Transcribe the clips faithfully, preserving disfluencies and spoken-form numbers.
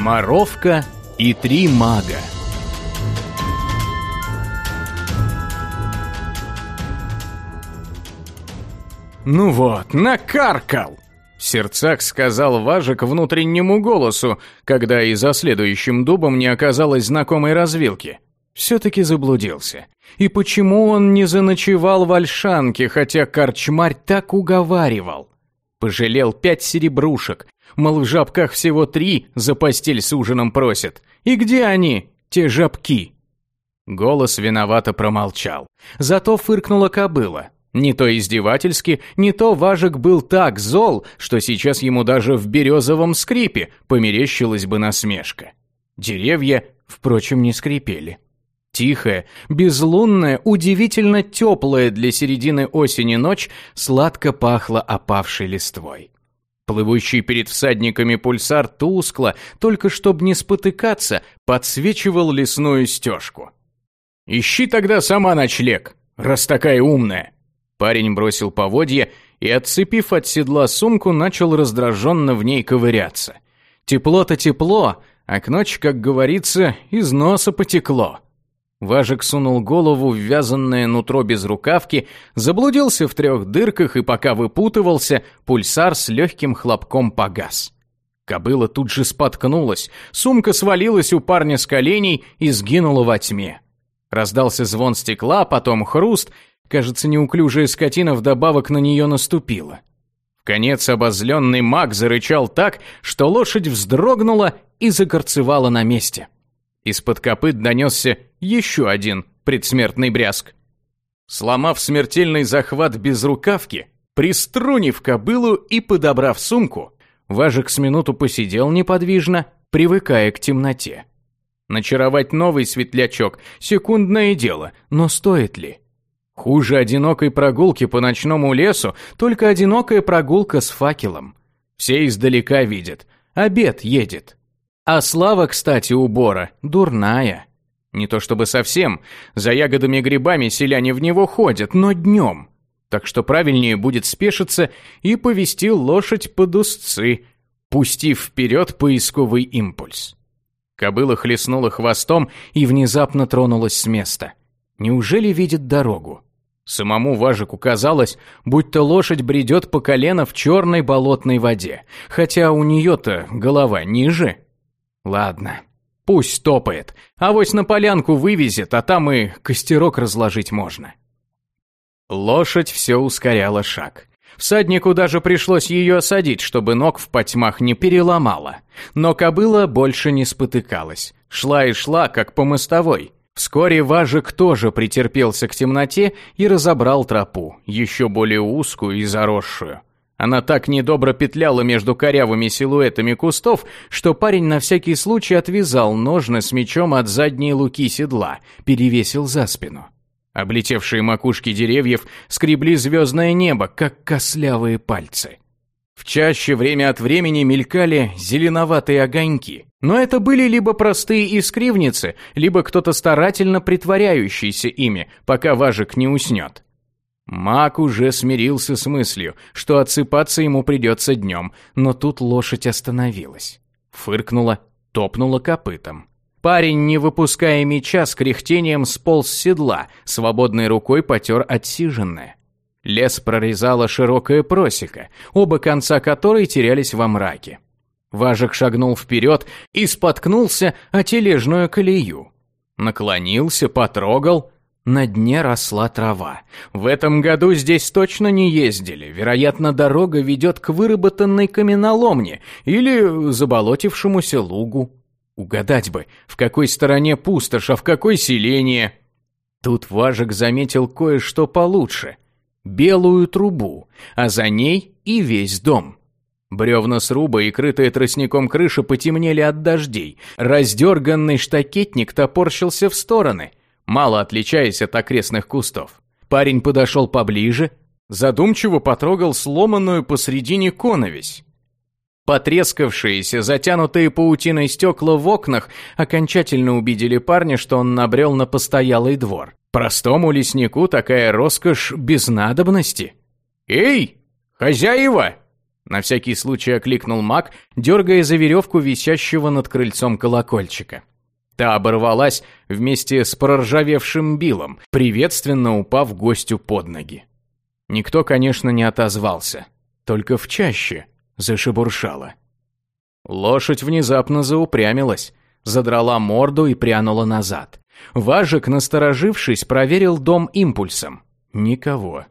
Моровка и три мага. «Ну вот, накаркал!» — в сердцах сказал Важек внутреннему голосу, когда и за следующим дубом не оказалось знакомой развилки. Все-таки заблудился. И почему он не заночевал в Ольшанке, хотя корчмарь так уговаривал? Пожалел пять серебрушек, мол, в жабках всего три за постель с ужином просят. И где они, те жабки? Голос виновато промолчал. Зато фыркнула кобыла. Не то издевательски, не то Важек был так зол, что сейчас ему даже в березовом скрипе померещилась бы насмешка. Деревья, впрочем, не скрипели. Тихая, безлунная, удивительно теплая для середины осени ночь сладко пахла опавшей листвой. Плывущий перед всадниками пульсар тускло, только чтоб не спотыкаться, подсвечивал лесную стежку. «Ищи тогда сама ночлег, раз такая умная!» Парень бросил поводья и, отцепив от седла сумку, начал раздраженно в ней ковыряться. Тепло-то тепло, а к ночи, как говорится, из носа потекло. Важек сунул голову в вязаное нутро без рукавки, заблудился в трех дырках, и пока выпутывался, пульсар с легким хлопком погас. Кобыла тут же споткнулась, сумка свалилась у парня с коленей и сгинула во тьме. Раздался звон стекла, потом хруст. Кажется, неуклюжая скотина вдобавок на нее наступила. Вконец обозленный маг зарычал так, что лошадь вздрогнула и загорцевала на месте. Из-под копыт донесся еще один предсмертный брязг. Сломав смертельный захват безрукавки, приструнив кобылу и подобрав сумку, Важек с минуту посидел неподвижно, привыкая к темноте. Начаровать новый светлячок – секундное дело, но стоит ли? Хуже одинокой прогулки по ночному лесу, только одинокая прогулка с факелом. Все издалека видят, обед едет. А слава, кстати, у Бора дурная. Не то чтобы совсем, за ягодами и грибами селяне в него ходят, но днем. Так что правильнее будет спешиться и повести лошадь под узцы, пустив вперед поисковый импульс. Кобыла хлестнула хвостом и внезапно тронулась с места. Неужели видит дорогу? Самому Важику казалось, будто лошадь бредет по колено в черной болотной воде, хотя у нее-то голова ниже. Ладно, пусть топает, авось на полянку вывезет, а там и костерок разложить можно. Лошадь все ускоряла шаг. Всаднику даже пришлось ее осадить, чтобы ног в потьмах не переломала. Но кобыла больше не спотыкалась, шла и шла, как по мостовой. Вскоре Важек тоже претерпелся к темноте и разобрал тропу, еще более узкую и заросшую. Она так недобро петляла между корявыми силуэтами кустов, что парень на всякий случай отвязал ножны с мечом от задней луки седла, перевесил за спину. Облетевшие макушки деревьев скребли звездное небо, как костлявые пальцы. В чаще время от времени мелькали зеленоватые огоньки, но это были либо простые искривницы, либо кто-то старательно притворяющийся ими, пока Важек не уснет. Маг уже смирился с мыслью, что отсыпаться ему придется днем, но тут лошадь остановилась. Фыркнула, топнула копытом. Парень, не выпуская меча, с кряхтением сполз с седла, свободной рукой потер отсиженное. Лес прорезала широкая просека, оба конца которой терялись во мраке. Важек шагнул вперед и споткнулся о тележную колею. Наклонился, потрогал. На дне росла трава. В этом году здесь точно не ездили. Вероятно, дорога ведет к выработанной каменоломне или заболотившемуся лугу. Угадать бы, в какой стороне пустошь, а в какой селение. Тут Важек заметил кое-что получше. Белую трубу, а за ней и весь дом. Бревна сруба и крытая тростником крыша потемнели от дождей. Раздерганный штакетник топорщился в стороны, мало отличаясь от окрестных кустов. Парень подошел поближе, задумчиво потрогал сломанную посредине коновесь. Потрескавшиеся, затянутые паутиной стекла в окнах окончательно убедили парня, что он набрел на постоялый двор. Простому леснику такая роскошь без надобности. «Эй, хозяева!» На всякий случай окликнул маг, дергая за веревку висящего над крыльцом колокольчика. Та оборвалась вместе с проржавевшим билом, приветственно упав гостю под ноги. Никто, конечно, не отозвался, только в чаще зашебуршало. Лошадь внезапно заупрямилась, задрала морду и прянула назад. Важик, насторожившись, проверил дом импульсом. Никого.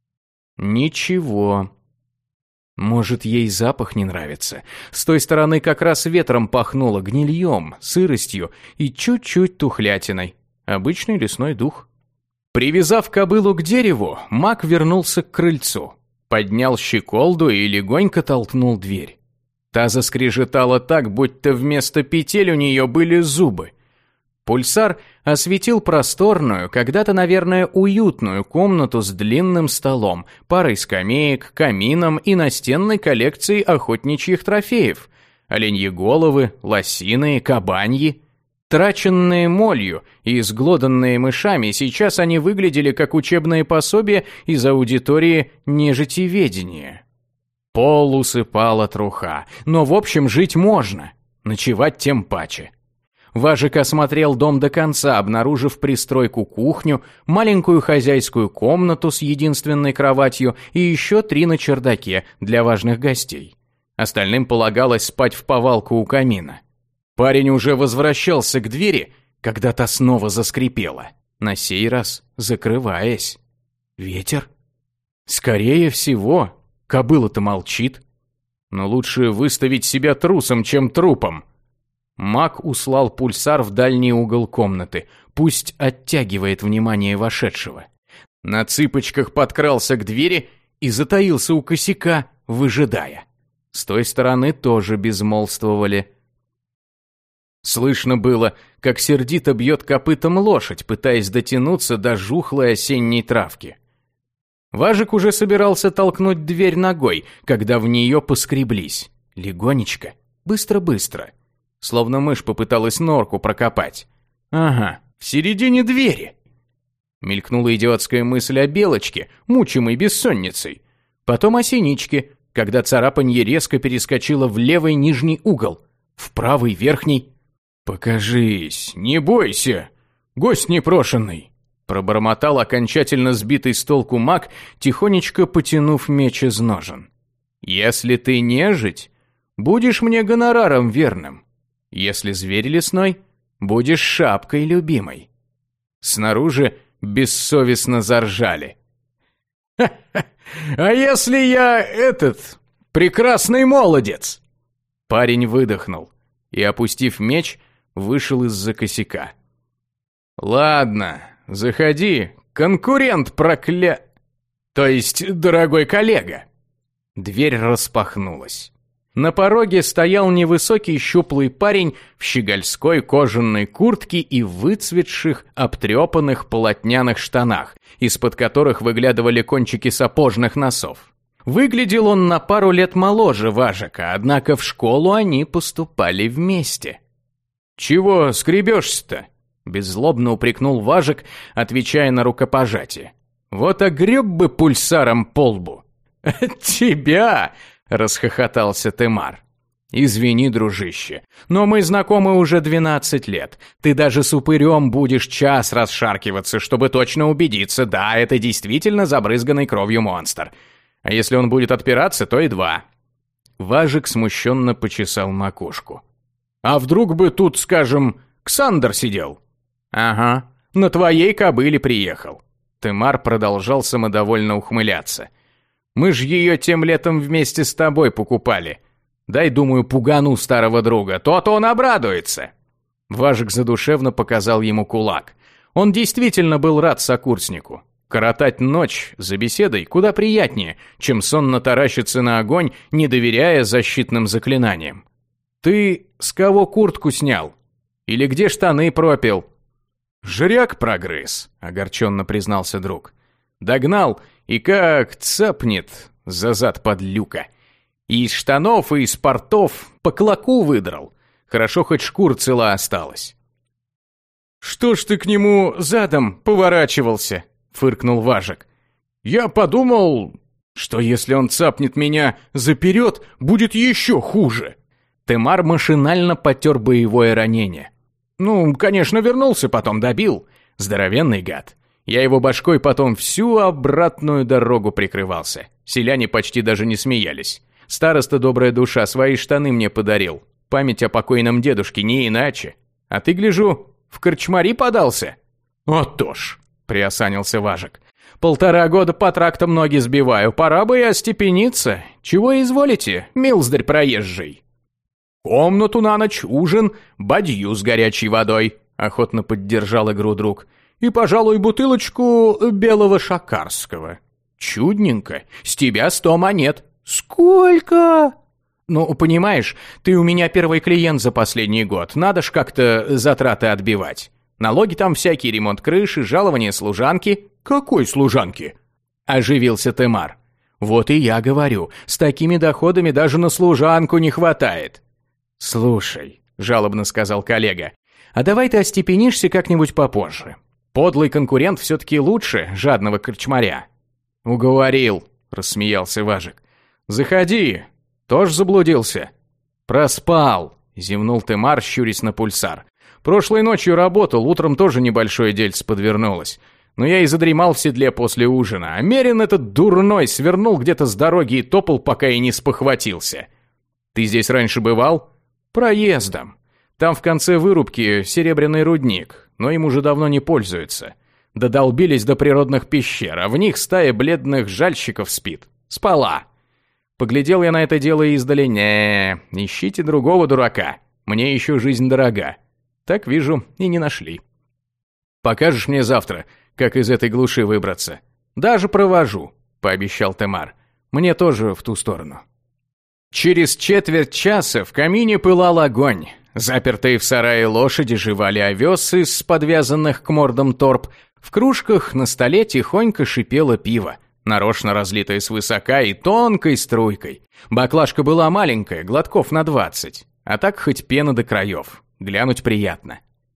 Ничего. Может, ей запах не нравится. С той стороны как раз ветром пахнуло гнильем, сыростью и чуть-чуть тухлятиной. Обычный лесной дух. Привязав кобылу к дереву, маг вернулся к крыльцу. Поднял щеколду и легонько толкнул дверь. Та заскрежетала так, будто вместо петель у нее были зубы. Пульсар осветил просторную, когда-то, наверное, уютную комнату с длинным столом, парой скамеек, камином и настенной коллекцией охотничьих трофеев. Оленьи головы, лосиные, кабаньи. Траченные молью и изглоданные мышами, сейчас они выглядели как учебные пособия из аудитории нежитеведения. Пол усыпала труха, но в общем жить можно, ночевать тем паче. Важик осмотрел дом до конца, обнаружив пристройку-кухню, маленькую хозяйскую комнату с единственной кроватью и еще три на чердаке для важных гостей. Остальным полагалось спать в повалку у камина. Парень уже возвращался к двери, когда та снова заскрипела, на сей раз закрываясь. Ветер? Скорее всего, кобыла-то молчит. Но лучше выставить себя трусом, чем трупом. Маг услал пульсар в дальний угол комнаты, пусть оттягивает внимание вошедшего. На цыпочках подкрался к двери и затаился у косяка, выжидая. С той стороны тоже безмолвствовали. Слышно было, как сердито бьет копытом лошадь, пытаясь дотянуться до жухлой осенней травки. Важик уже собирался толкнуть дверь ногой, когда в нее поскреблись. Легонечко, быстро-быстро. Словно мышь попыталась норку прокопать. Ага, в середине двери. Мелькнула идиотская мысль о белочке, мучимой бессонницей. Потом о синичке, когда царапанье резко перескочило в левый нижний угол, в правый верхний. «Покажись, не бойся, гость непрошенный», пробормотал окончательно сбитый с толку маг, тихонечко потянув меч из ножен. «Если ты нежить, будешь мне гонораром верным. Если зверь лесной, будешь шапкой любимой». Снаружи бессовестно заржали. «Ха-ха! А если я этот, прекрасный молодец?» Парень выдохнул и, опустив меч, вышел из-за косяка. «Ладно, заходи, конкурент прокля... То есть, дорогой коллега». Дверь распахнулась. На пороге стоял невысокий щуплый парень в щегольской кожаной куртке и выцветших, обтрепанных полотняных штанах, из-под которых выглядывали кончики сапожных носов. Выглядел он на пару лет моложе Важика, однако в школу они поступали вместе. «Чего скребешься-то?» – беззлобно упрекнул Важик, отвечая на рукопожатие. «Вот огреб бы пульсаром по лбу». «Тебя!» – расхохотался Темар. «Извини, дружище, но мы знакомы уже двенадцать лет. Ты даже с упырем будешь час расшаркиваться, чтобы точно убедиться, да, это действительно забрызганный кровью монстр. А если он будет отпираться, то и два». Важик смущенно почесал макушку. «А вдруг бы тут, скажем, Ксандр сидел?» «Ага, на твоей кобыле приехал». Темар продолжал самодовольно ухмыляться. «Мы ж ее тем летом вместе с тобой покупали. Дай, думаю, пугану старого друга, то-то он обрадуется». Важик задушевно показал ему кулак. Он действительно был рад сокурснику. Коротать ночь за беседой куда приятнее, чем сонно таращиться на огонь, не доверяя защитным заклинаниям. «Ты с кого куртку снял? Или где штаны пропил?» «Жряк прогрыз», — огорченно признался друг. «Догнал и как цапнет за зад подлюка. И из штанов, и из портов по клоку выдрал. Хорошо, хоть шкура цела осталась». «Что ж ты к нему задом поворачивался?» — фыркнул Важик. «Я подумал, Что если он цапнет меня заперед, будет еще хуже. Темар машинально потер боевое ранение. Ну, конечно, вернулся, потом добил. Здоровенный гад. Я его башкой потом всю обратную дорогу прикрывался. Селяне почти даже не смеялись. Староста, добрая душа, свои штаны мне подарил. Память о покойном дедушке, не иначе. А ты, гляжу, в корчмари подался? «А то ж», — приосанился Важек. «Полтора года по трактам ноги сбиваю, пора бы и остепениться. Чего изволите, милздарь проезжий?» «Комнату на ночь, ужин, бадью с горячей водой», — охотно поддержал игру друг. «И, пожалуй, бутылочку белого шакарского». «Чудненько, с тебя сто монет». «Сколько?» «Ну, понимаешь, ты у меня первый клиент за последний год, надо ж как-то затраты отбивать. Налоги там всякие, ремонт крыши, жалование служанки». «Какой служанки?» – оживился Темар. «Вот и я говорю, с такими доходами даже на служанку не хватает». «Слушай», – жалобно сказал коллега, – «а давай ты остепенишься как-нибудь попозже. Подлый конкурент все-таки лучше жадного корчмаря». «Уговорил», – рассмеялся Важек. «Заходи, тоже заблудился». «Проспал», – зевнул Темар, щурясь на пульсар. «Прошлой ночью работал, утром тоже небольшое дельце подвернулось. Но я и задремал в седле после ужина, а Мерин этот дурной свернул где-то с дороги и топал, пока и не спохватился. Ты здесь раньше бывал?» «Проездом. Там в конце вырубки серебряный рудник, но им уже давно не пользуются. Додолбились до природных пещер, а в них стая бледных жальщиков спит. Спала. Поглядел я на это дело издали. Не, ищите другого дурака. Мне еще жизнь дорога. Так, вижу, и не нашли. Покажешь мне завтра, как из этой глуши выбраться? Даже провожу», — пообещал Темар. «Мне тоже в ту сторону». Через четверть часа в камине пылал огонь. Запертые в сарае лошади жевали овес из подвязанных к мордам торб. В кружках на столе тихонько шипело пиво, нарочно разлитое свысока и тонкой струйкой. Баклажка была маленькая, глотков на двадцать, а так хоть пена до краев. Глянуть приятно.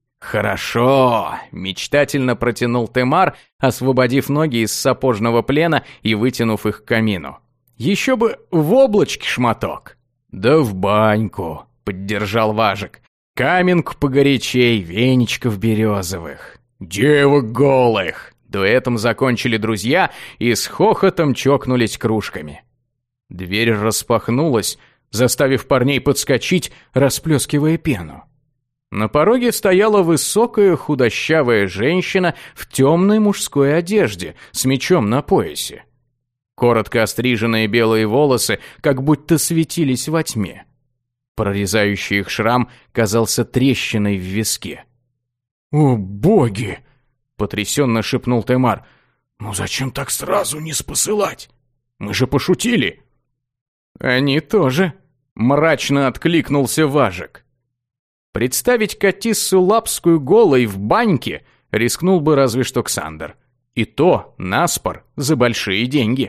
«Хорошо!» – мечтательно протянул Темар, освободив ноги из сапожного плена и вытянув их к камину. «Еще бы в облачке шматок!» «Да в баньку!» – поддержал Важек. «Каменку погорячей, веничков березовых, девок голых!» Дуэтом закончили друзья и с хохотом чокнулись кружками. Дверь распахнулась, заставив парней подскочить, расплескивая пену. На пороге стояла высокая худощавая женщина в темной мужской одежде с мечом на поясе. Коротко остриженные белые волосы как будто светились во тьме. Прорезающий их шрам казался трещиной в виске. «О, боги!» — потрясенно шепнул Темар. «Ну зачем так сразу не спосылать? Мы же пошутили!» «Они тоже!» — мрачно откликнулся Важек. Представить Катиссу Лапскую голой в баньке рискнул бы разве что Ксандр. И то наспор за большие деньги.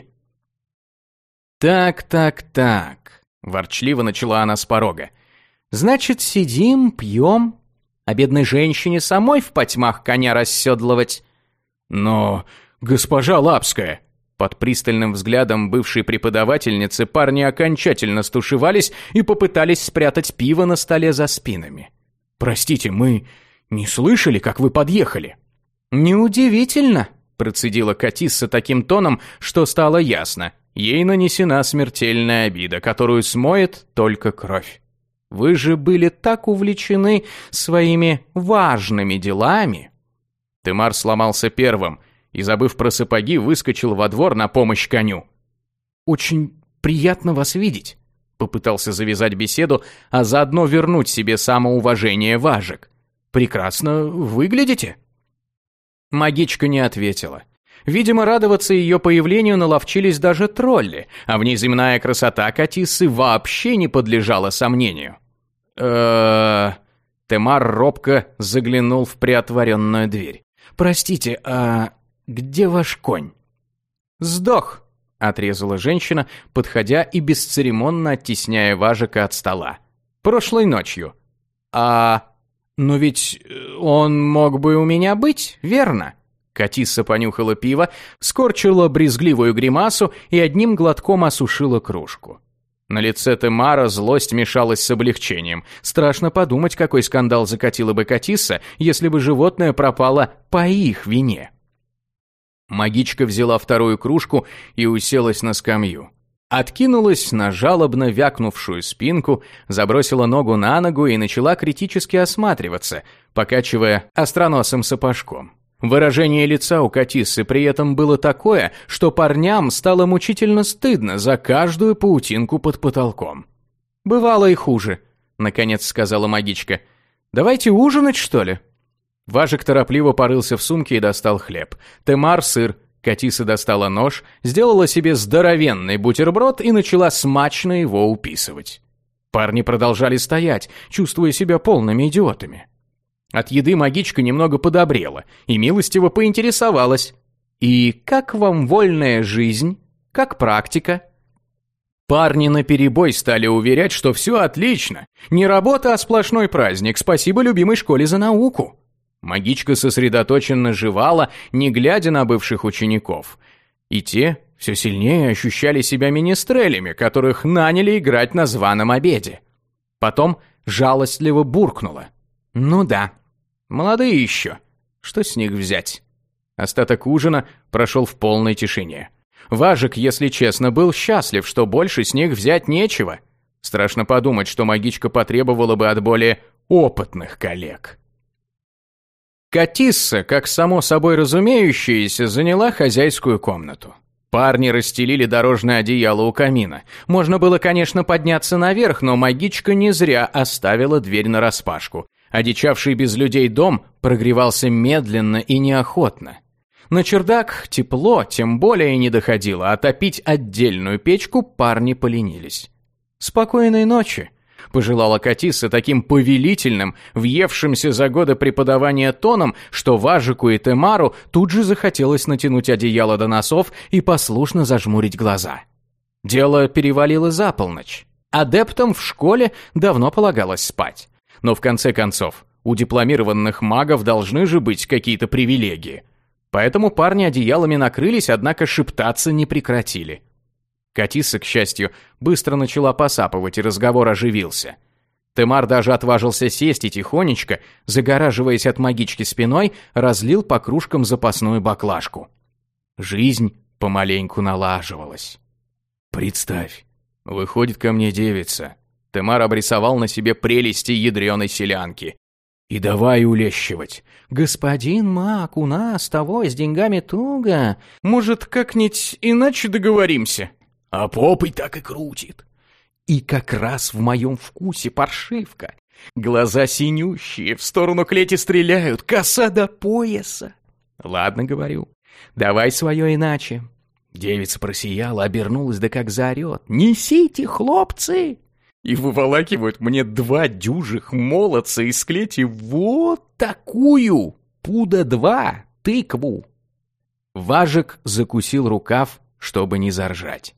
«Так, так, так», — ворчливо начала она с порога. «Значит, сидим, пьем, а бедной женщине самой в потьмах коня расседлывать». «Но, госпожа Лапская», под пристальным взглядом бывшей преподавательницы парни окончательно стушевались и попытались спрятать пиво на столе за спинами. «Простите, мы не слышали, как вы подъехали». «Неудивительно», — процедила Катисса таким тоном, что стало ясно. Ей нанесена смертельная обида, которую смоет только кровь. «Вы же были так увлечены своими важными делами». Темар сломался первым и, забыв про сапоги, выскочил во двор на помощь коню. «Очень приятно вас видеть», — попытался завязать беседу, а заодно вернуть себе самоуважение Важек. «Прекрасно выглядите». Магичка не ответила. Видимо, радоваться ее появлению наловчились даже тролли, а внеземная красота Катиссы вообще не подлежала сомнению. э Темар робко заглянул в приотворенную дверь. «Простите, а где ваш конь?» «Сдох», — отрезала женщина, подходя и бесцеремонно оттесняя Важика от стола. «Прошлой ночью». «А... но ведь он мог бы у меня быть, верно?» Катисса понюхала пиво, скорчила брезгливую гримасу и одним глотком осушила кружку. На лице Темара злость мешалась с облегчением. Страшно подумать, какой скандал закатила бы Катисса, если бы животное пропало по их вине. Магичка взяла вторую кружку и уселась на скамью. Откинулась на жалобно вякнувшую спинку, забросила ногу на ногу и начала критически осматриваться, покачивая остроносым сапожком. Выражение лица у Катиссы при этом было такое, что парням стало мучительно стыдно за каждую паутинку под потолком. «Бывало и хуже», — наконец сказала магичка. «Давайте ужинать, что ли?» Важик торопливо порылся в сумке и достал хлеб. Темар — сыр. Катисса достала нож, сделала себе здоровенный бутерброд и начала смачно его уписывать. Парни продолжали стоять, чувствуя себя полными идиотами. От еды магичка немного подобрела и милостиво поинтересовалась. «И как вам вольная жизнь? Как практика?» Парни наперебой стали уверять, что все отлично. Не работа, а сплошной праздник. Спасибо любимой школе за науку. Магичка сосредоточенно жевала, не глядя на бывших учеников. И те все сильнее ощущали себя министрелями, которых наняли играть на званом обеде. Потом жалостливо буркнула. «Ну да, молодые еще. Что с них взять?» Остаток ужина прошел в полной тишине. Важик, если честно, был счастлив, что больше с них взять нечего. Страшно подумать, что магичка потребовала бы от более опытных коллег. Катисса, как само собой разумеющееся, заняла хозяйскую комнату. Парни расстелили дорожное одеяло у камина. Можно было, конечно, подняться наверх, но магичка не зря оставила дверь нараспашку. Одичавший без людей дом прогревался медленно и неохотно. На чердак тепло, тем более не доходило, а топить отдельную печку парни поленились. «Спокойной ночи», — пожелала Катисса таким повелительным, въевшимся за годы преподавания тоном, что Важику и Темару тут же захотелось натянуть одеяло до носов и послушно зажмурить глаза. Дело перевалило за полночь. Адептам в школе давно полагалось спать. Но в конце концов, у дипломированных магов должны же быть какие-то привилегии. Поэтому парни одеялами накрылись, однако шептаться не прекратили. Катисса, к счастью, быстро начала посапывать, и разговор оживился. Темар даже отважился сесть и тихонечко, загораживаясь от магички спиной, разлил по кружкам запасную баклажку. Жизнь помаленьку налаживалась. «Представь, выходит ко мне девица». Темар обрисовал на себе прелести ядреной селянки. «И давай улещивать. Господин маг, у нас того с деньгами туго. Может, как-нибудь иначе договоримся?» «А попой так и крутит». «И как раз в моем вкусе паршивка. Глаза синющие, в сторону клети стреляют, коса до пояса». «Ладно, говорю, давай свое иначе». Девица просияла, обернулась, да как заорет. «Несите, хлопцы!» И выволакивают мне два дюжих молодца из клети вот такую, пуда два, тыкву. Важик закусил рукав, чтобы не заржать.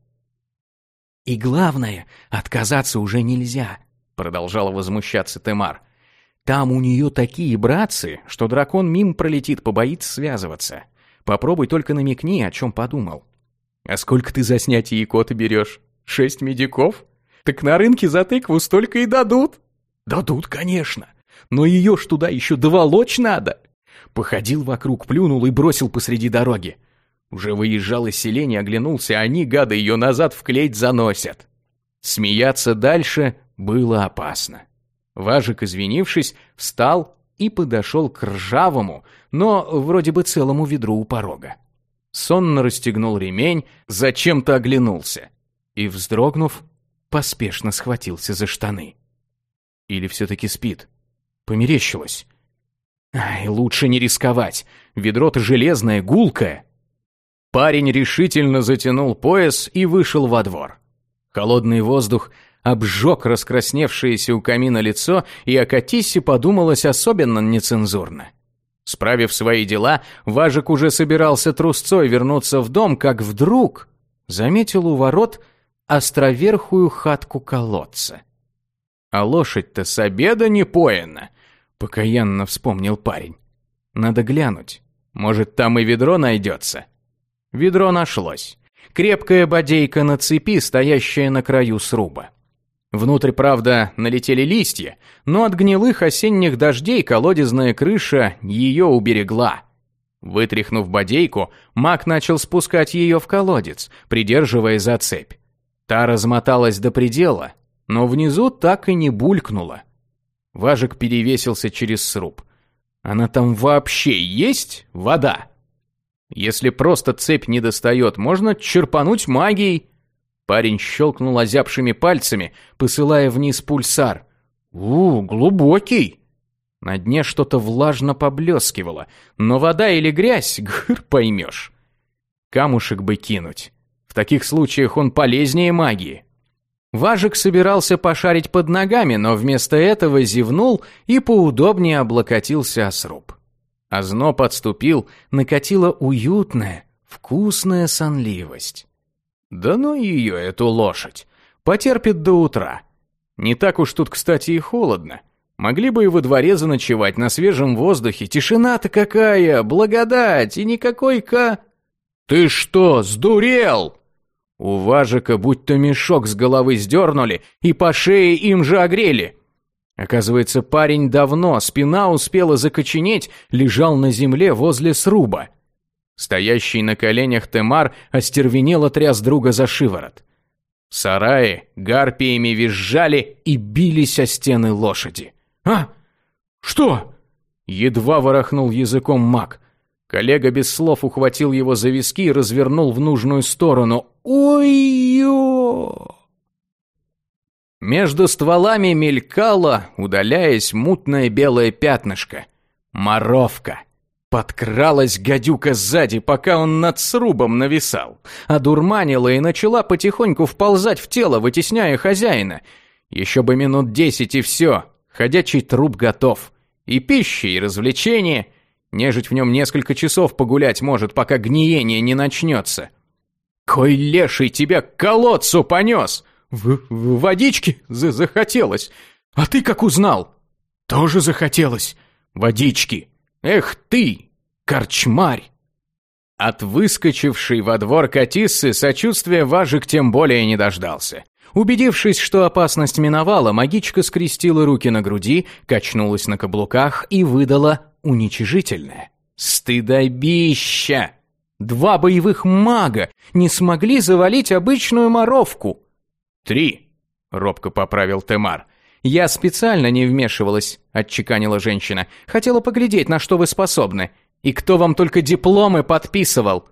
«И главное, отказаться уже нельзя», — продолжал возмущаться Темар. «Там у нее такие братцы, что дракон мимо пролетит, побоится связываться. Попробуй только намекни, о чем подумал». «А сколько ты за снятие икоты берешь? Шесть медиков? Так на рынке за тыкву столько и дадут». «Дадут, конечно, но ее ж туда еще доволочь надо». Походил вокруг, плюнул и бросил посреди дороги. Уже выезжал из селения, оглянулся, а они, гады, ее назад в клеть заносят. Смеяться дальше было опасно. Важик, извинившись, встал и подошел к ржавому, но вроде бы целому ведру у порога. Сонно расстегнул ремень, зачем-то оглянулся и, вздрогнув, поспешно схватился за штаны. Или все-таки спит? Померещилось. Ай, лучше не рисковать, ведро-то железное, гулкое. Парень решительно затянул пояс и вышел во двор. Холодный воздух обжег раскрасневшееся у камина лицо, и о Катиссе подумалось особенно нецензурно. Справив свои дела, Важик уже собирался трусцой вернуться в дом, как вдруг заметил у ворот островерхую хатку колодца. «А лошадь-то с обеда не поена», — покаянно вспомнил парень. «Надо глянуть. Может, там и ведро найдется? Ведро нашлось. Крепкая бодейка на цепи, стоящая на краю сруба. Внутрь, правда, налетели листья, но от гнилых осенних дождей колодезная крыша ее уберегла. Вытряхнув бодейку, маг начал спускать ее в колодец, придерживая за цепь. Та размоталась до предела, но внизу так и не булькнула. Важик перевесился через сруб. Она там вообще есть, вода? Если просто цепь не достает, можно черпануть магией. Парень щелкнул озябшими пальцами, посылая вниз пульсар. У, глубокий. На дне что-то влажно поблескивало, но вода или грязь, гр, поймешь. Камушек бы кинуть. В таких случаях он полезнее магии. Важик собирался пошарить под ногами, но вместо этого зевнул и поудобнее облокотился о сруб. Озноб отступил, накатила уютная, вкусная сонливость. Да ну ее, эту лошадь. Потерпит до утра. Не так уж тут, кстати, и холодно. Могли бы и во дворе заночевать на свежем воздухе. Тишина-то какая, благодать и никакой ка... Ты что, сдурел? У Важика будто мешок с головы сдернули и по шее им же огрели. Оказывается, парень давно, спина успела закоченеть, лежал на земле возле сруба. Стоящий на коленях Темар остервенело тряс друга за шиворот. В сарае гарпиями визжали и бились о стены лошади. «А? Что?» Едва ворохнул языком маг. Коллега без слов ухватил его за виски и развернул в нужную сторону. «Ой-ё!» Между стволами мелькало, удаляясь, мутное белое пятнышко. Моровка. Подкралась гадюка сзади, пока он над срубом нависал. Одурманила и начала потихоньку вползать в тело, вытесняя хозяина. Еще бы минут десять и все. Ходячий труп готов. И пища, и развлечения. Нежить в нем несколько часов погулять может, пока гниение не начнется. Кой леший тебя к колодцу понес? В, в водички за захотелось. А ты как узнал? Тоже захотелось. Водички. Эх ты, корчмарь. От выскочившей во двор Катиссы сочувствия Важик тем более не дождался. Убедившись, что опасность миновала, магичка скрестила руки на груди, качнулась на каблуках и выдала уничижительное: «Стыдобища! Два боевых мага не смогли завалить обычную моровку!» «Три!» — робко поправил Темар. «Я специально не вмешивалась», — отчеканила женщина. «Хотела поглядеть, на что вы способны. И кто вам только дипломы подписывал?»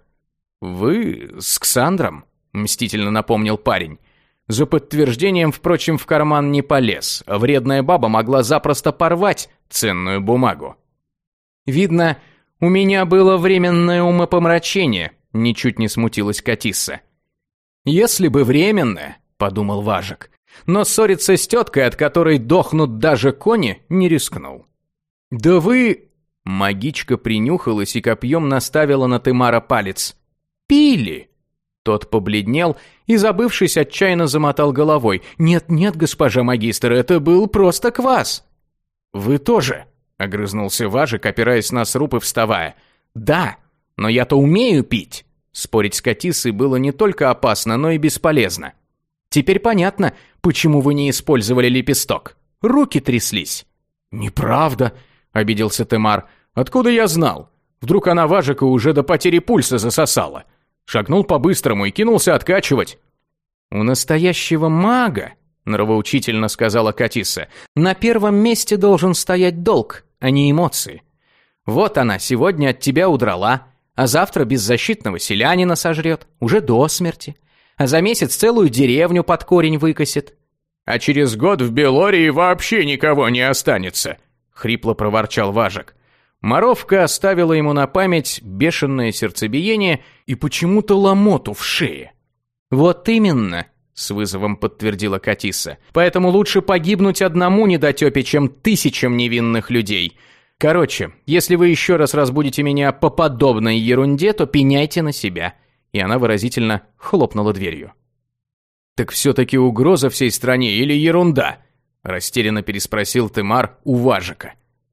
«Вы с Ксандром?» — мстительно напомнил парень. За подтверждением, впрочем, в карман не полез. Вредная баба могла запросто порвать ценную бумагу. «Видно, у меня было временное умопомрачение», — ничуть не смутилась Катисса. «Если бы временное», — подумал Важик, но ссориться с теткой, от которой дохнут даже кони, не рискнул. «Да вы...» — магичка принюхалась и копьем наставила на Темара палец. «Пили!» Тот побледнел и, забывшись, отчаянно замотал головой. «Нет-нет, госпожа магистр, это был просто квас!» «Вы тоже?» — огрызнулся Важик, опираясь на сруб и вставая. «Да, но я-то умею пить!» Спорить с Катиссой было не только опасно, но и бесполезно. «Теперь понятно, почему вы не использовали лепесток. Руки тряслись». «Неправда!» — обиделся Темар. «Откуда я знал? Вдруг она Важика уже до потери пульса засосала?» Шагнул по-быстрому и кинулся откачивать. «У настоящего мага, — нравоучительно сказала Катисса, — на первом месте должен стоять долг, а не эмоции. Вот она сегодня от тебя удрала, а завтра беззащитного селянина сожрет, уже до смерти, а за месяц целую деревню под корень выкосит. А через год в Белории вообще никого не останется», — хрипло проворчал Важик. Моровка оставила ему на память бешеное сердцебиение и почему-то ломоту в шее. «Вот именно», — с вызовом подтвердила Катисса. «Поэтому лучше погибнуть одному недотепе, чем тысячам невинных людей. Короче, если вы еще раз разбудите меня по подобной ерунде, то пеняйте на себя». И она выразительно хлопнула дверью. «Так все-таки угроза всей стране или ерунда?» — растерянно переспросил Темар у Важика.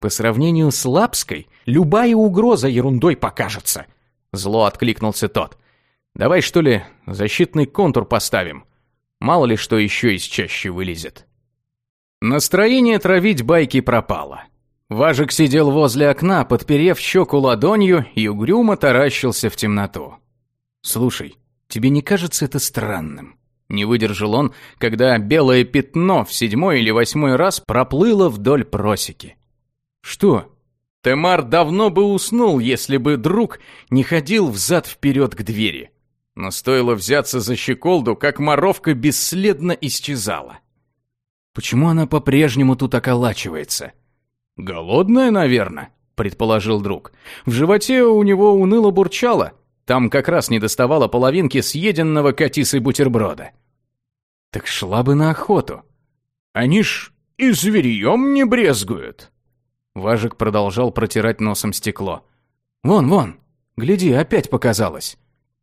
По сравнению с Лапской, любая угроза ерундой покажется. Зло откликнулся тот. Давай, что ли, защитный контур поставим. Мало ли что еще из чащи вылезет. Настроение травить байки пропало. Важик сидел возле окна, подперев щеку ладонью и угрюмо таращился в темноту. «Слушай, тебе не кажется это странным?» Не выдержал он, когда белое пятно в седьмой или восьмой раз проплыло вдоль просеки. «Что?» Темар давно бы уснул, если бы друг не ходил взад-вперед к двери. Но стоило взяться за щеколду, как моровка бесследно исчезала. «Почему она по-прежнему тут околачивается?» «Голодная, наверное», — предположил друг. В животе у него уныло бурчало. Там как раз не доставало половинки съеденного Катисой бутерброда. «Так шла бы на охоту». «Они ж и зверьем не брезгуют». Важик продолжал протирать носом стекло. «Вон, вон, гляди, опять показалось».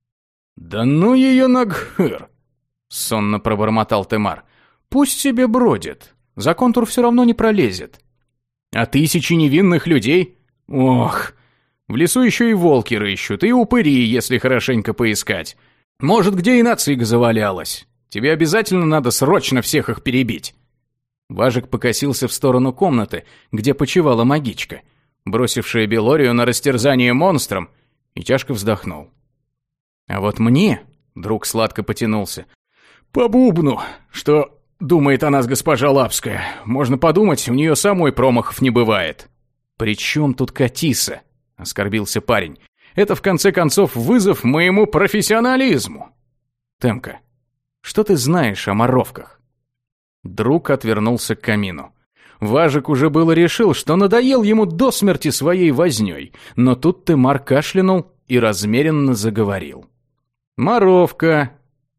«Да ну ее на гхыр!» — сонно пробормотал Темар. «Пусть себе бродит, за контур все равно не пролезет». «А тысячи невинных людей? Ох, в лесу еще и волки рыщут, и упыри, если хорошенько поискать. Может, где и нацига завалялась. Тебе обязательно надо срочно всех их перебить». Важик покосился в сторону комнаты, где почивала магичка, бросившая Белорию на растерзание монстром, и тяжко вздохнул. «А вот мне...» — друг сладко потянулся. «По бубну, что думает о нас госпожа Лапская. Можно подумать, у нее самой промахов не бывает». «При чем тут Катиса?» — оскорбился парень. «Это, в конце концов, вызов моему профессионализму». «Темка, что ты знаешь о моровках?» Друг отвернулся к камину. Важик уже было решил, что надоел ему до смерти своей вознёй, но тут Темар кашлянул и размеренно заговорил. «Моровка,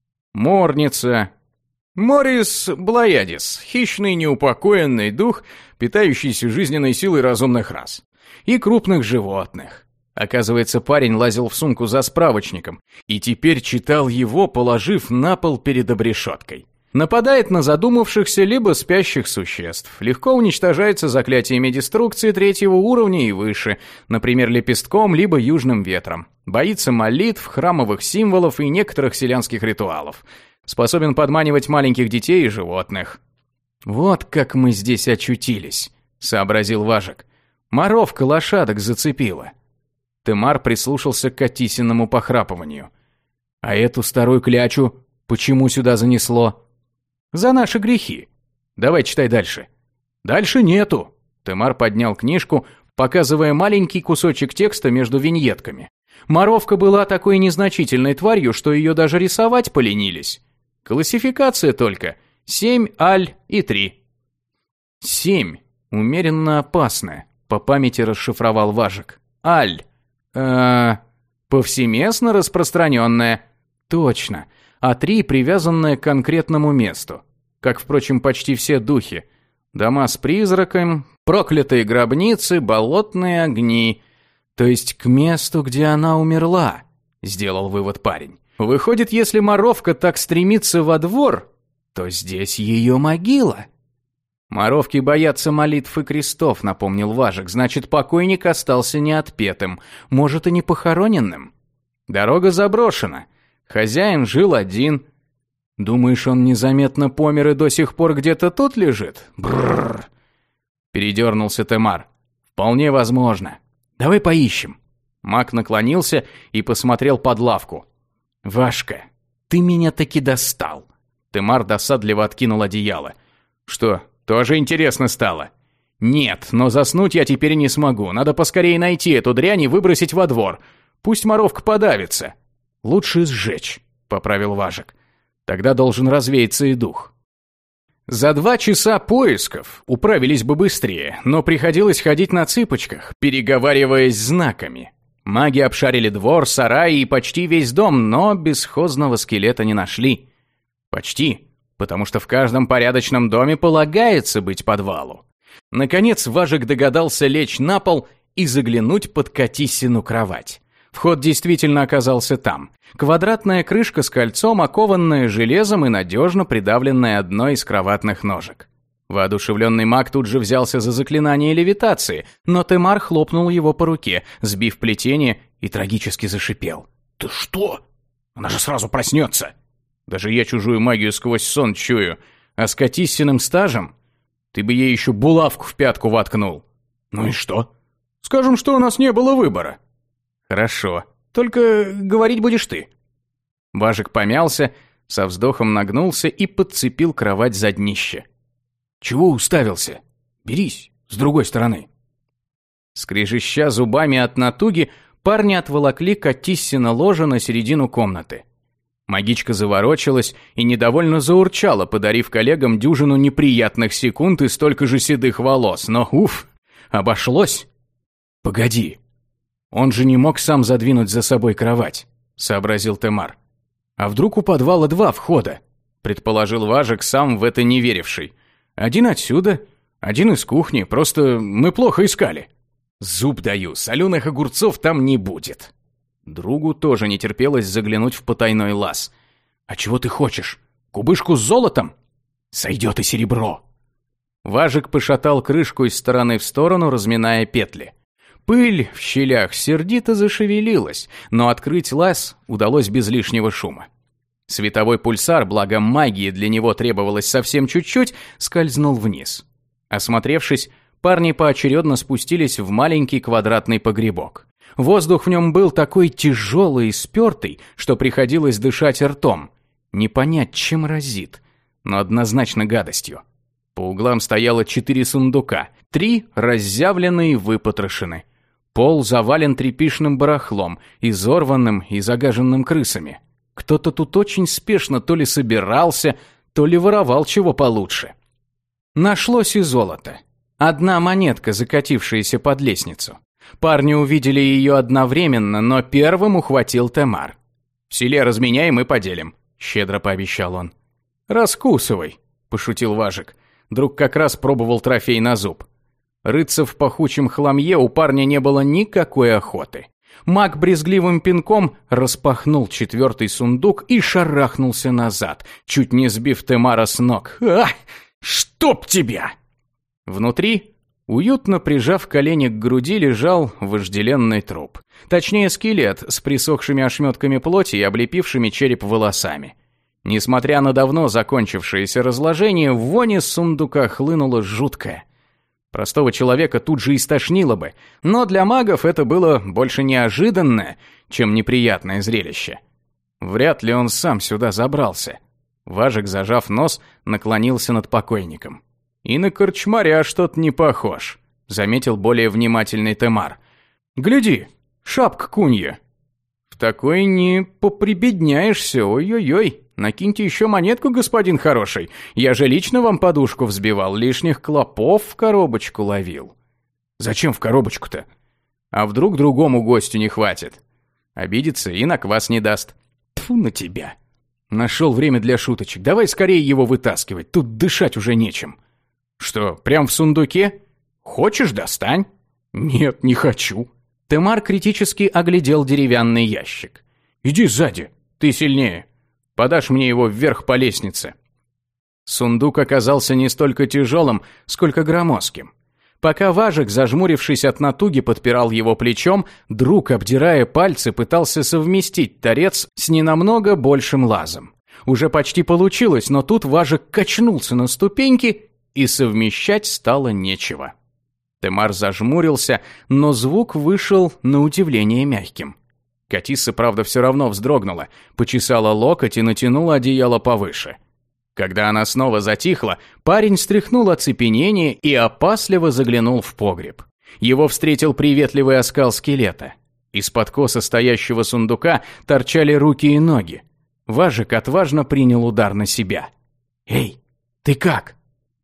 морница, Морис блаядис, хищный неупокоенный дух, питающийся жизненной силой разумных рас, и крупных животных». Оказывается, парень лазил в сумку за справочником и теперь читал его, положив на пол перед обрешеткой. Нападает на задумавшихся либо спящих существ. Легко уничтожается заклятиями деструкции третьего уровня и выше, например, лепестком либо южным ветром. Боится молитв, храмовых символов и некоторых селянских ритуалов. Способен подманивать маленьких детей и животных. «Вот как мы здесь очутились», — сообразил Важик. «Моровка лошадок зацепила». Темар прислушался к Катисиному похрапыванию. «А эту старую клячу почему сюда занесло?» «За наши грехи. Давай читай дальше». «Дальше нету». Темар поднял книжку, показывая маленький кусочек текста между виньетками. Моровка была такой незначительной тварью, что ее даже рисовать поленились. Классификация только. Семь, аль и три. Семь. Умеренно опасная. По памяти расшифровал Важик. Аль. Э, повсеместно распространенная. Точно. А три привязанная к конкретному месту. Как, впрочем, почти все духи. Дома с призраком, проклятые гробницы, болотные огни. То есть к месту, где она умерла, сделал вывод парень. Выходит, если моровка так стремится во двор, то здесь ее могила. Моровки боятся молитв и крестов, напомнил Важик. Значит, покойник остался неотпетым, может, и не похороненным. Дорога заброшена. Хозяин жил один. Думаешь, он незаметно помер и до сих пор где-то тут лежит? Бррр. Передернулся Темар. Вполне возможно. Давай поищем. Маг наклонился и посмотрел под лавку. Вашка, ты меня таки достал. Темар досадливо откинул одеяло. Что, тоже интересно стало? Нет, но заснуть я теперь не смогу. Надо поскорее найти эту дрянь и выбросить во двор. Пусть моровка подавится. «Лучше сжечь», — поправил Важик. «Тогда должен развеяться и дух». За два часа поисков управились бы быстрее, но приходилось ходить на цыпочках, переговариваясь знаками. Маги обшарили двор, сараи и почти весь дом, но бесхозного скелета не нашли. Почти, потому что в каждом порядочном доме полагается быть подвалу. Наконец Важик догадался лечь на пол и заглянуть под Катисину кровать. Вход действительно оказался там. Квадратная крышка с кольцом, окованная железом и надежно придавленная одной из кроватных ножек. Воодушевленный маг тут же взялся за заклинание левитации, но Темар хлопнул его по руке, сбив плетение, и трагически зашипел. «Ты что? Она же сразу проснется!» «Даже я чужую магию сквозь сон чую, а с Катиссиным стажем ты бы ей еще булавку в пятку воткнул». «Ну и что? Скажем, что у нас не было выбора». «Хорошо, только говорить будешь ты». Важик помялся, со вздохом нагнулся и подцепил кровать за днище. «Чего уставился? Берись, с другой стороны». Скрежеща зубами от натуги, парни отволокли Катиссина ложа на середину комнаты. Магичка заворочилась и недовольно заурчала, подарив коллегам дюжину неприятных секунд и столько же седых волос, но уф, обошлось. «Погоди, он же не мог сам задвинуть за собой кровать», — сообразил Темар. «А вдруг у подвала два входа?» — предположил Важик, сам в это не веривший. «Один отсюда, один из кухни, просто мы плохо искали». «Зуб даю, соленых огурцов там не будет». Другу тоже не терпелось заглянуть в потайной лаз. «А чего ты хочешь? Кубышку с золотом? Сойдет и серебро». Важик пошатал крышку из стороны в сторону, разминая петли. Пыль в щелях сердито зашевелилась, но открыть лаз удалось без лишнего шума. Световой пульсар, благо магии для него требовалось совсем чуть-чуть, скользнул вниз. Осмотревшись, парни поочередно спустились в маленький квадратный погребок. Воздух в нем был такой тяжелый и спертый, что приходилось дышать ртом. Не понять, чем разит, но однозначно гадостью. По углам стояло четыре сундука, три разъявлены и выпотрошены. Пол завален тряпичным барахлом, изорванным и загаженным крысами. Кто-то тут очень спешно то ли собирался, то ли воровал чего получше. Нашлось и золото. Одна монетка, закатившаяся под лестницу. Парни увидели ее одновременно, но первым ухватил Темар. «В селе разменяем и поделим», — щедро пообещал он. «Раскусывай», — пошутил Важик. Друг как раз пробовал трофей на зуб. Рыться в пахучем хламье у парня не было никакой охоты. Маг брезгливым пинком распахнул четвертый сундук и шарахнулся назад, чуть не сбив Темара с ног. «А! Чтоб тебя!» Внутри, уютно прижав колени к груди, лежал вожделенный труп. Точнее, скелет с присохшими ошметками плоти и облепившими череп волосами. Несмотря на давно закончившееся разложение, в воне с сундука хлынуло жуткое. Простого человека тут же истошнило бы, но для магов это было больше неожиданное, чем неприятное зрелище. Вряд ли он сам сюда забрался. Важик, зажав нос, наклонился над покойником. «И на корчмаря что-то не похож», — заметил более внимательный Темар. «Гляди, шапка кунья». «В такой не поприбедняешься, ой-ой-ой. Накиньте еще монетку, господин хороший. Я же лично вам подушку взбивал, лишних клопов в коробочку ловил». «Зачем в коробочку-то?» «А вдруг другому гостю не хватит? Обидится и на квас не даст». «Тьфу на тебя. Нашел время для шуточек. Давай скорее его вытаскивать, тут дышать уже нечем». «Что, прям в сундуке? Хочешь, достань». «Нет, не хочу». Темар критически оглядел деревянный ящик. «Иди сзади, ты сильнее. Подашь мне его вверх по лестнице». Сундук оказался не столько тяжелым, сколько громоздким. Пока Важик, зажмурившись от натуги, подпирал его плечом, друг, обдирая пальцы, пытался совместить торец с ненамного большим лазом. Уже почти получилось, но тут Важик качнулся на ступеньки, и совмещать стало нечего. Темар зажмурился, но звук вышел на удивление мягким. Катисса, правда, все равно вздрогнула, почесала локоть и натянула одеяло повыше. Когда она снова затихла, парень стряхнул оцепенение и опасливо заглянул в погреб. Его встретил приветливый оскал скелета. Из-под коса стоящего сундука торчали руки и ноги. Важик отважно принял удар на себя. «Эй, ты как?»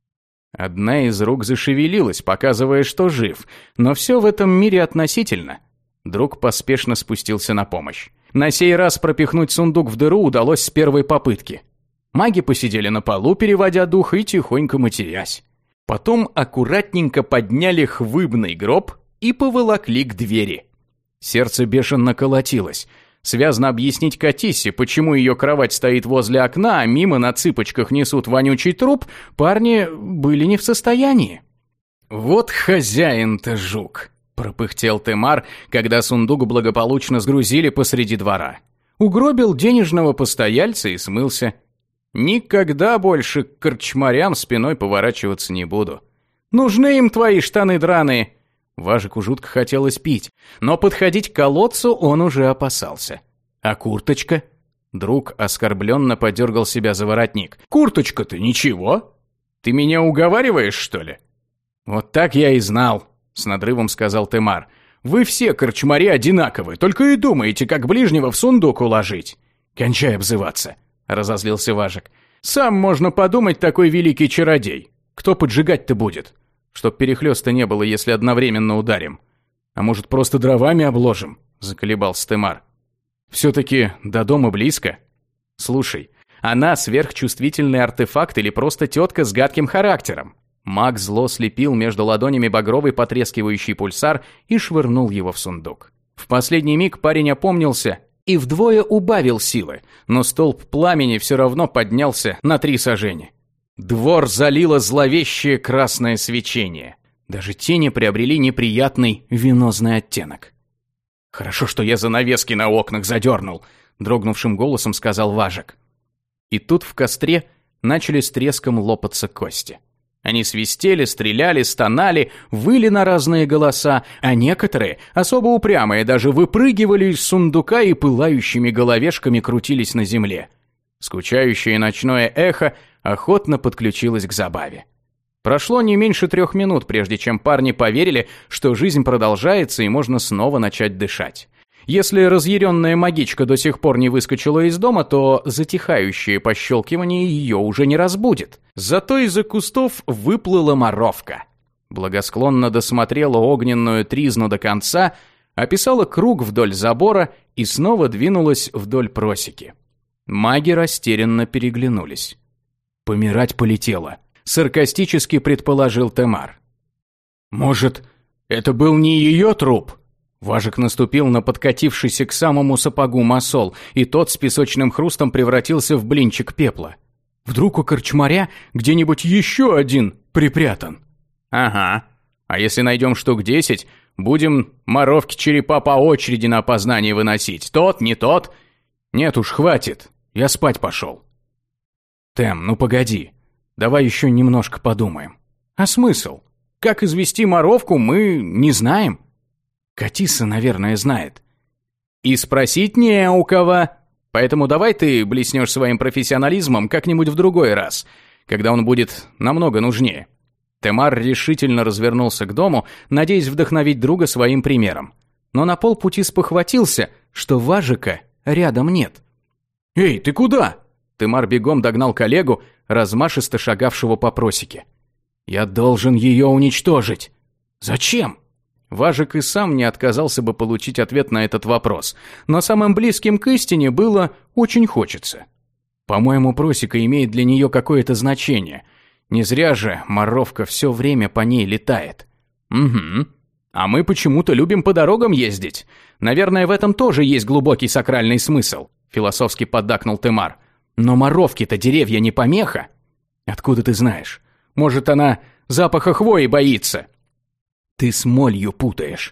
Одна из рук зашевелилась, показывая, что жив, но все в этом мире относительно. Друг поспешно спустился на помощь. На сей раз пропихнуть сундук в дыру удалось с первой попытки. Маги посидели на полу, переводя дух и тихонько матерясь. Потом аккуратненько подняли хвыбный гроб и поволокли к двери. Сердце бешено колотилось. Связно объяснить Катиссе, почему ее кровать стоит возле окна, а мимо на цыпочках несут вонючий труп, парни были не в состоянии. «Вот хозяин-то жук», — пропыхтел Темар, когда сундук благополучно сгрузили посреди двора. Угробил денежного постояльца и смылся. «Никогда больше к корчмарям спиной поворачиваться не буду. Нужны им твои штаны драные». Важику жутко хотелось пить, но подходить к колодцу он уже опасался. «А курточка?» Друг оскорбленно подергал себя за воротник. «Курточка-то ничего? Ты меня уговариваешь, что ли?» «Вот так я и знал», — с надрывом сказал Темар. «Вы все, корчмари, одинаковы, только и думаете, как ближнего в сундук уложить». «Кончай обзываться», — разозлился Важик. «Сам, можно подумать, такой великий чародей. Кто поджигать-то будет? Чтоб перехлёста не было, если одновременно ударим. А может, просто дровами обложим?» — заколебался Темар. «Все-таки до дома близко. Слушай, она сверхчувствительный артефакт или просто тетка с гадким характером?» Маг зло слепил между ладонями багровый потрескивающий пульсар и швырнул его в сундук. В последний миг парень опомнился и вдвое убавил силы, но столб пламени все равно поднялся на три сажени. Двор залило зловещее красное свечение. Даже тени приобрели неприятный венозный оттенок. «Хорошо, что я занавески на окнах задернул», — дрогнувшим голосом сказал Важик. И тут в костре начали с треском лопаться кости. Они свистели, стреляли, стонали, выли на разные голоса, а некоторые, особо упрямые, даже выпрыгивали из сундука и пылающими головешками крутились на земле. Скучающее ночное эхо охотно подключилось к забаве. Прошло не меньше трех минут, прежде чем парни поверили, что жизнь продолжается и можно снова начать дышать. Если разъяренная магичка до сих пор не выскочила из дома, то затихающее пощелкивание ее уже не разбудит. Зато из-за кустов выплыла моровка. Благосклонно досмотрела огненную тризну до конца, описала круг вдоль забора и снова двинулась вдоль просеки. Маги растерянно переглянулись. «Помирать полетела», — саркастически предположил Темар. «Может, это был не ее труп?» Важик наступил на подкатившийся к самому сапогу мосол, и тот с песочным хрустом превратился в блинчик пепла. Вдруг у корчмаря где-нибудь еще один припрятан? «Ага. А если найдем штук десять, будем моровки черепа по очереди на опознание выносить. Тот, не тот. Нет уж, хватит. Я спать пошел». «Тем, ну погоди. Давай еще немножко подумаем. А смысл? Как извести моровку, мы не знаем. Катисса, наверное, знает. И спросить не у кого. Поэтому давай ты блеснешь своим профессионализмом как-нибудь в другой раз, когда он будет намного нужнее». Темар решительно развернулся к дому, надеясь вдохновить друга своим примером. Но на полпути спохватился, что Важика рядом нет. «Эй, ты куда?» Темар бегом догнал коллегу, размашисто шагавшего по просеке. «Я должен ее уничтожить». «Зачем?» Важик и сам не отказался бы получить ответ на этот вопрос, но самым близким к истине было «очень хочется». По-моему, просека имеет для нее какое-то значение. Не зря же моровка все время по ней летает. Угу. А мы почему-то любим по дорогам ездить. Наверное, в этом тоже есть глубокий сакральный смысл, философски поддакнул Темар. Но моровки-то деревья не помеха. Откуда ты знаешь? Может, она запаха хвои боится? Ты с молью путаешь.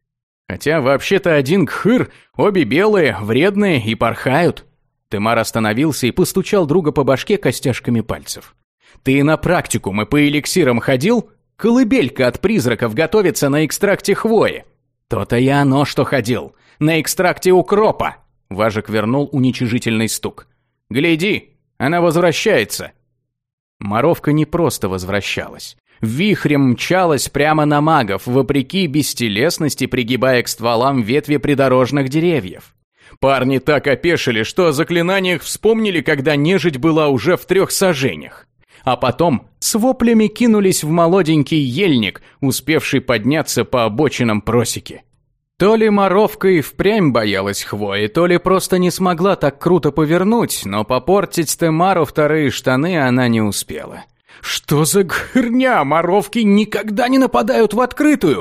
Хотя вообще-то один кхыр, обе белые, вредные и порхают. Темар остановился и постучал друга по башке костяшками пальцев. Ты на практикум и по эликсирам ходил? Колыбелька от призраков готовится на экстракте хвои. То-то и оно, что ходил. На экстракте укропа. Важик вернул уничижительный стук. Гляди, она возвращается. Моровка не просто возвращалась. Вихрем мчалась прямо на магов, вопреки бестелесности, пригибая к стволам ветви придорожных деревьев. Парни так опешили, что о заклинаниях вспомнили, когда нежить была уже в трех саженях. А потом с воплями кинулись в молоденький ельник, успевший подняться по обочинам просеки. То ли моровка и впрямь боялась хвои, то ли просто не смогла так круто повернуть, но попортить Темару вторые штаны она не успела. «Что за гырня? Моровки никогда не нападают в открытую!»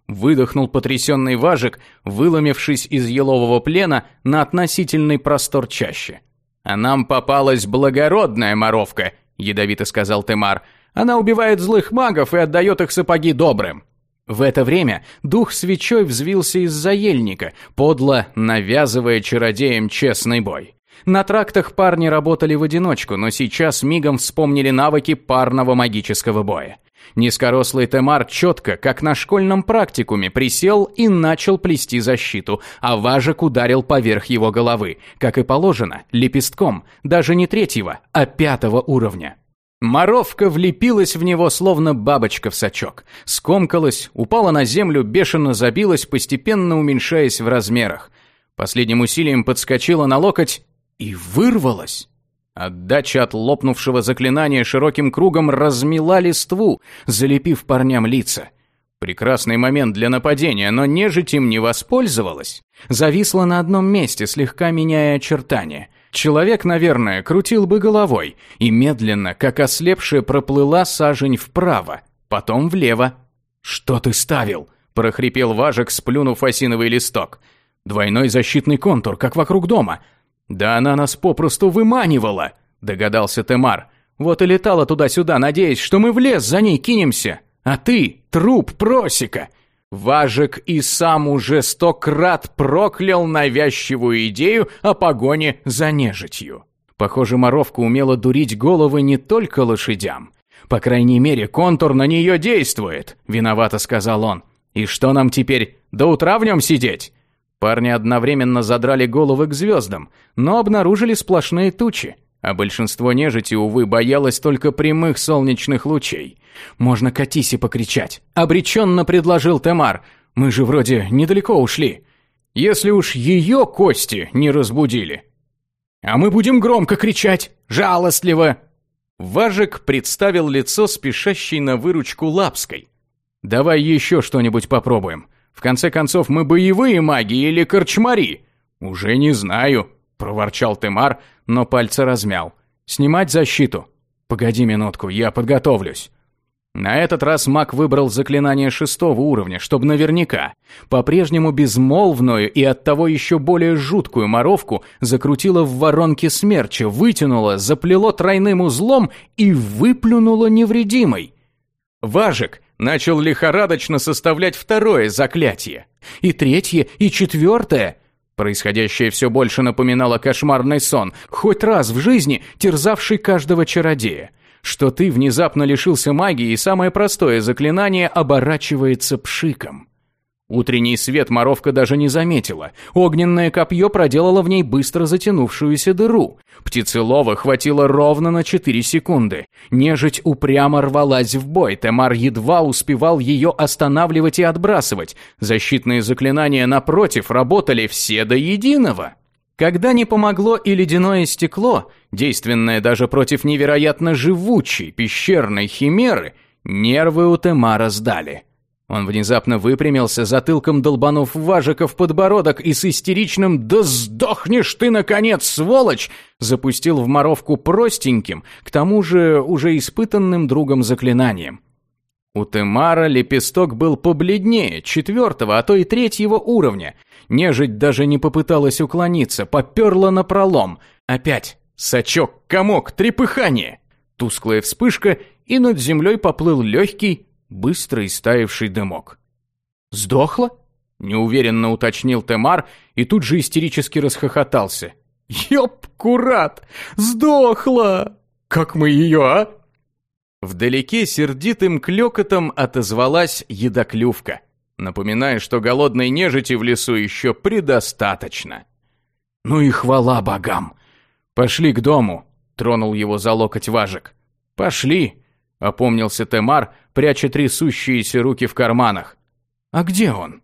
выдохнул потрясенный Важик, выломившись из елового плена на относительный простор чащи. «А нам попалась благородная моровка», — ядовито сказал Темар. «Она убивает злых магов и отдает их сапоги добрым». В это время дух свечой взвился из-за ельника, подло навязывая чародеям честный бой. На трактах парни работали в одиночку, но сейчас мигом вспомнили навыки парного магического боя. Низкорослый Темар четко, как на школьном практикуме, присел и начал плести защиту, а Важик ударил поверх его головы, как и положено, лепестком, даже не третьего, а пятого уровня. Моровка влепилась в него, словно бабочка в сачок. Скомкалась, упала на землю, бешено забилась, постепенно уменьшаясь в размерах. Последним усилием подскочила на локоть и вырвалась. Отдача от лопнувшего заклинания широким кругом размела листву, залепив парням лица. Прекрасный момент для нападения, но нежить им не воспользовалась. Зависла на одном месте, слегка меняя очертания. Человек, наверное, крутил бы головой, и медленно, как ослепшая, проплыла сажень вправо, потом влево. «Что ты ставил?» – прохрипел Важик, сплюнув осиновый листок. «Двойной защитный контур, как вокруг дома». «Да она нас попросту выманивала», – догадался Темар. «Вот и летала туда-сюда, надеясь, что мы в лес за ней кинемся. А ты – труп просека». Важик и сам уже сто крат проклял навязчивую идею о погоне за нежитью. Похоже, моровка умела дурить головы не только лошадям. «По крайней мере, контур на нее действует», – виновато сказал он. «И что нам теперь, до утра в нем сидеть?» Парни одновременно задрали головы к звездам, но обнаружили сплошные тучи, а большинство нежити, увы, боялось только прямых солнечных лучей. «Можно Катисе покричать», — обреченно предложил Темар. «Мы же вроде недалеко ушли. Если уж ее кости не разбудили». «А мы будем громко кричать, жалостливо». Важик представил лицо спешащей на выручку Лапской. «Давай еще что-нибудь попробуем. В конце концов, мы боевые маги или корчмари?» «Уже не знаю», – проворчал Темар, но пальцы размял. «Снимать защиту?» «Погоди минутку, я подготовлюсь». На этот раз маг выбрал заклинание шестого уровня, чтобы наверняка. По-прежнему безмолвную и оттого еще более жуткую моровку закрутило в воронке смерча, вытянуло, заплело тройным узлом и выплюнуло невредимой. Важик начал лихорадочно составлять второе заклятие. И третье, и четвертое. Происходящее все больше напоминало кошмарный сон, хоть раз в жизни терзавший каждого чародея. Что ты внезапно лишился магии, и самое простое заклинание оборачивается пшиком. Утренний свет моровка даже не заметила. Огненное копье проделало в ней быстро затянувшуюся дыру. Птицелова хватило ровно на четыре секунды. Нежить упрямо рвалась в бой. Темар едва успевал ее останавливать и отбрасывать. Защитные заклинания, напротив, работали все до единого. Когда не помогло и ледяное стекло, действенное даже против невероятно живучей пещерной химеры, нервы у Темара сдали. Он внезапно выпрямился, затылком долбанув Важика в подбородок и с истеричным «Да сдохнешь ты, наконец, сволочь!» запустил в моровку простеньким, к тому же уже испытанным другом заклинанием. У Темара лепесток был побледнее, четвертого, а то и третьего уровня. Нежить даже не попыталась уклониться, поперла напролом. Опять сачок, комок, трепыхание. Тусклая вспышка, и над землей поплыл легкий, быстро истаивший дымок. «Сдохла?» – неуверенно уточнил Темар и тут же истерически расхохотался. «Ёп, курат! Сдохла! Как мы ее, а?» Вдалеке сердитым клёкотом отозвалась едоклювка, напоминая, что голодной нежити в лесу еще предостаточно. «Ну и хвала богам! Пошли к дому!» – тронул его за локоть Важик. «Пошли!» – опомнился Темар, пряча трясущиеся руки в карманах. «А где он?»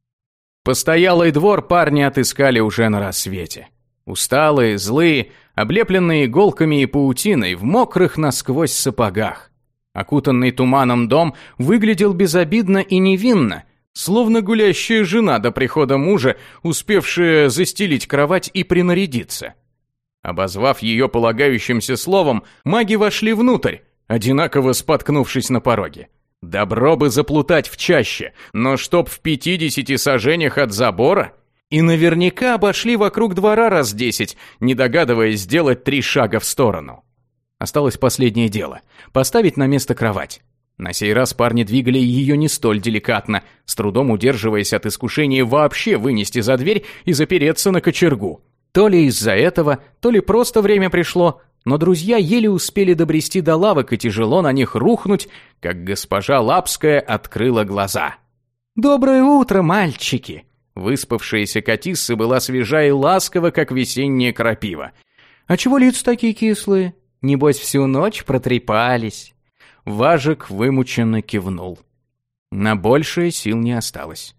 Постоялый двор парни отыскали уже на рассвете. Усталые, злые, облепленные иголками и паутиной, в мокрых насквозь сапогах. Окутанный туманом дом выглядел безобидно и невинно, словно гулящая жена до прихода мужа, успевшая застелить кровать и принарядиться. Обозвав ее полагающимся словом, маги вошли внутрь, одинаково споткнувшись на пороге. Добро бы заплутать в чаще, но чтоб в пятидесяти саженях от забора? И наверняка обошли вокруг двора раз десять, не догадываясь сделать три шага в сторону. Осталось последнее дело – поставить на место кровать. На сей раз парни двигали ее не столь деликатно, с трудом удерживаясь от искушения вообще вынести за дверь и запереться на кочергу. То ли из-за этого, то ли просто время пришло, но друзья еле успели добрести до лавок и тяжело на них рухнуть, как госпожа Лапская открыла глаза. «Доброе утро, мальчики!» Выспавшаяся Катисса была свежа и ласкова, как весенняя крапива. «А чего лица такие кислые? Небось, всю ночь протрепались». Важик вымученно кивнул. На большее сил не осталось.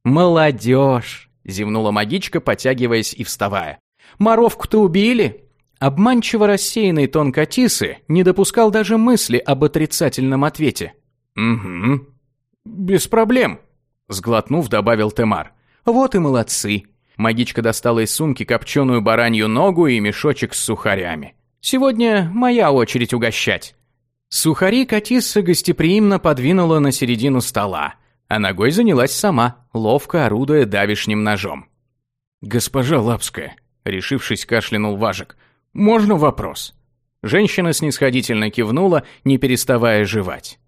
«Молодежь!» — зевнула магичка, потягиваясь и вставая. «Моровку-то убили?» Обманчиво рассеянный тон Катиссы не допускал даже мысли об отрицательном ответе. «Угу. Без проблем», — сглотнув, добавил Темар. «Вот и молодцы». Магичка достала из сумки копченую баранью ногу и мешочек с сухарями. «Сегодня моя очередь угощать». Сухари Катисса гостеприимно подвинула на середину стола, а ногой занялась сама, ловко орудуя давишним ножом. «Госпожа Лапская», — решившись, кашлянул Важик, — «можно вопрос?» Женщина снисходительно кивнула, не переставая жевать.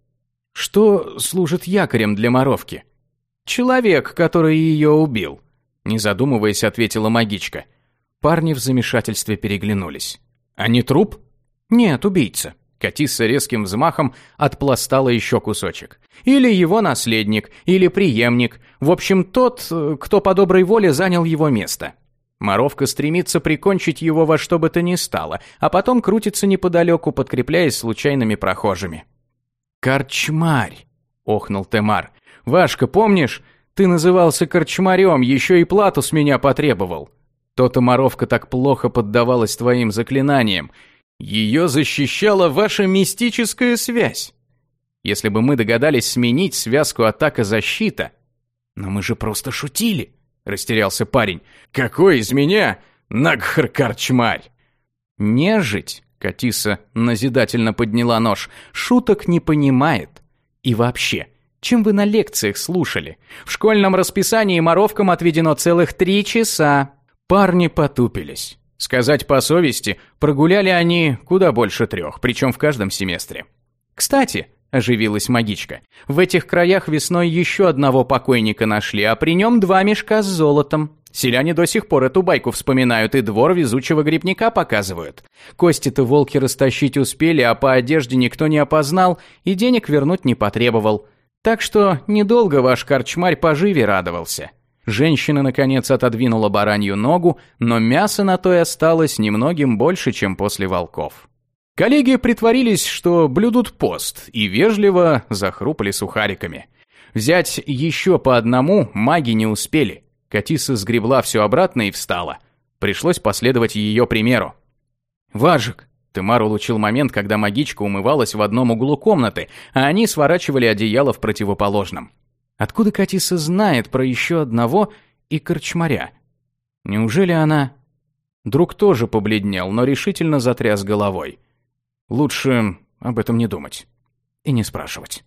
«Что служит якорем для Моровки?» «Человек, который ее убил», — не задумываясь, ответила магичка. Парни в замешательстве переглянулись. «А не труп?» «Нет, убийца». Катисса резким взмахом отпластала еще кусочек. Или его наследник, или преемник. В общем, тот, кто по доброй воле занял его место. Моровка стремится прикончить его во что бы то ни стало, а потом крутится неподалеку, подкрепляясь случайными прохожими. «Корчмарь!» — охнул Темар. «Вашка, помнишь? Ты назывался корчмарем, еще и плату с меня потребовал. То-то Моровка так плохо поддавалась твоим заклинаниям. Ее защищала ваша мистическая связь. Если бы мы догадались сменить связку атака-защита...» «Но мы же просто шутили», — растерялся парень. «Какой из меня Нагхар-корчмарь?» «Нежить», — Катисса назидательно подняла нож, — «шуток не понимает. И вообще, чем вы на лекциях слушали? В школьном расписании моровкам отведено целых три часа». Парни потупились. Сказать по совести, прогуляли они куда больше трех, причем в каждом семестре. «Кстати», — оживилась магичка, — «в этих краях весной еще одного покойника нашли, а при нем два мешка с золотом. Селяне до сих пор эту байку вспоминают и двор везучего грибника показывают. Кости-то волки растащить успели, а по одежде никто не опознал и денег вернуть не потребовал. Так что недолго ваш корчмарь поживе радовался». Женщина, наконец, отодвинула баранью ногу, но мяса на той осталось немногим больше, чем после волков. Коллеги притворились, что блюдут пост, и вежливо захрупали сухариками. Взять еще по одному маги не успели. Катисса сгребла все обратно и встала. Пришлось последовать ее примеру. «Важик!» Темар улучил момент, когда магичка умывалась в одном углу комнаты, а они сворачивали одеяло в противоположном. Откуда Катисса знает про еще одного и корчмаря? Неужели она... Друг тоже побледнел, но решительно затряс головой. Лучше об этом не думать и не спрашивать.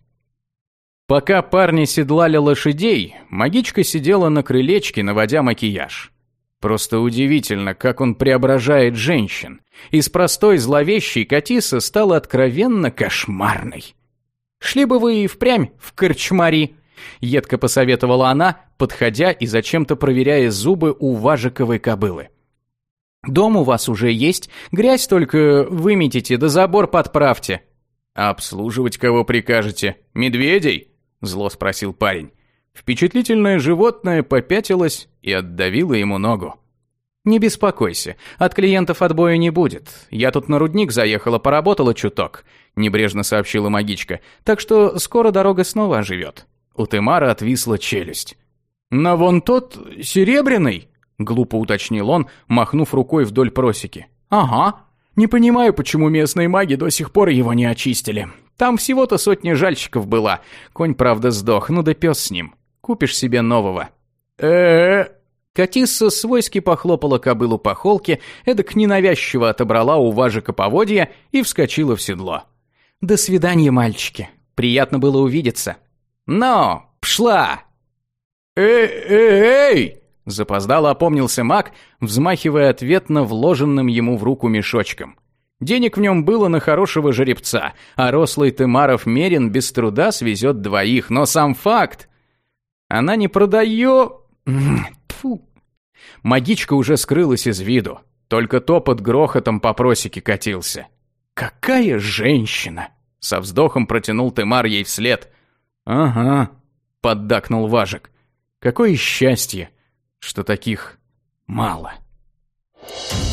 Пока парни седлали лошадей, магичка сидела на крылечке, наводя макияж. Просто удивительно, как он преображает женщин. Из простой зловещей Катисса стала откровенно кошмарной. «Шли бы вы и впрямь в корчмари», — едко посоветовала она, подходя и зачем-то проверяя зубы у важиковой кобылы. «Дом у вас уже есть, грязь только выметите, да забор подправьте». «А обслуживать кого прикажете? Медведей?» — зло спросил парень. Впечатлительное животное попятилось и отдавило ему ногу. «Не беспокойся, от клиентов отбоя не будет. Я тут на рудник заехала, поработала чуток», — небрежно сообщила магичка, «так что скоро дорога снова оживет». У Темара отвисла челюсть. «Но вон тот серебряный?» — глупо уточнил он, махнув рукой вдоль просеки. «Ага. Не понимаю, почему местные маги до сих пор его не очистили. Там всего-то сотня жальщиков была. Конь, правда, сдох, ну да пес с ним. Купишь себе нового». «Э-э-э...» Катисса свойски похлопала кобылу по холке, эдак ненавязчиво отобрала у важика поводья и вскочила в седло. «До свидания, мальчики». Приятно было увидеться. Но, пшла!» «Эй-эй-эй!» — запоздало опомнился маг, взмахивая ответно вложенным ему в руку мешочком. Денег в нем было на хорошего жеребца, а рослый Тымаров Мерин без труда свезет двоих, но сам факт... Она не продает... Тьфу. Магичка уже скрылась из виду, только топот грохотом по просеке катился. «Какая женщина!» — со вздохом протянул Тымар ей вслед. «Ага», — поддакнул Важик. «Какое счастье, что таких мало».